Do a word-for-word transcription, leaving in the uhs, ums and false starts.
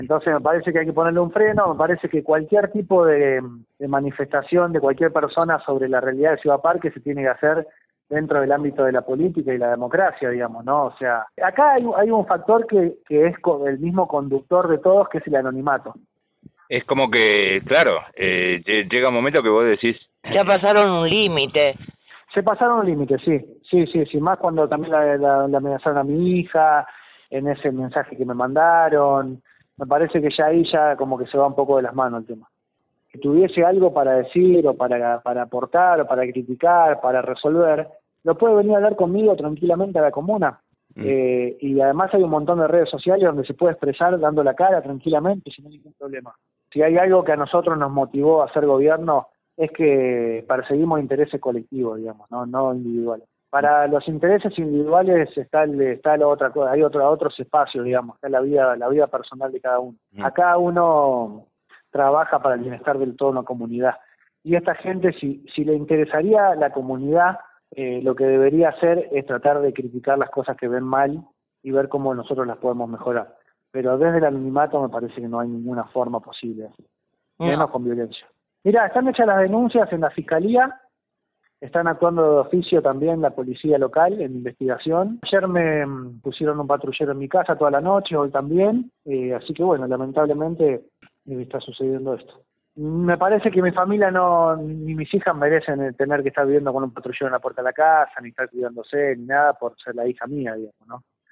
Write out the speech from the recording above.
Entonces me parece que hay que ponerle un freno, me parece que cualquier tipo de, de manifestación de cualquier persona sobre la realidad de Ciudad Parque se tiene que hacer dentro del ámbito de la política y la democracia, digamos, ¿no? O sea, acá hay, hay un factor que, que es el mismo conductor de todos, que es el anonimato. Es como que, claro, eh, llega un momento que vos decís... Ya pasaron un límite. Se pasaron un límite, sí, sí, sí, sí, más cuando también la, la, la amenazaron a mi hija, en ese mensaje que me mandaron, me parece que ya ahí ya como que se va un poco de las manos el tema. Si tuviese algo para decir o para, para aportar o para criticar, para resolver, lo puede venir a hablar conmigo tranquilamente a la comuna. Mm. Eh, y además hay un montón de redes sociales donde se puede expresar dando la cara tranquilamente sin ningún problema. Si hay algo que a nosotros nos motivó a hacer gobierno es que perseguimos intereses colectivos, digamos, no, no individuales. Para los intereses individuales está el, está la otra cosa, hay otro, otros espacios, digamos, está la vida, la vida personal de cada uno. Mm. Acá uno trabaja para el bienestar de toda una comunidad. Y esta gente, si, si le interesaría la comunidad, eh, lo que debería hacer es tratar de criticar las cosas que ven mal y ver cómo nosotros las podemos mejorar. Pero desde el anonimato me parece que no hay ninguna forma posible, menos no. con violencia. Mirá, están hechas las denuncias en la Fiscalía, están actuando de oficio también la policía local en investigación. Ayer me pusieron un patrullero en mi casa toda la noche, hoy también, eh, así que bueno, lamentablemente eh, está sucediendo esto. Me parece que mi familia no, ni mis hijas merecen tener que estar viviendo con un patrullero en la puerta de la casa, ni estar cuidándose, ni nada por ser la hija mía, digamos, ¿no?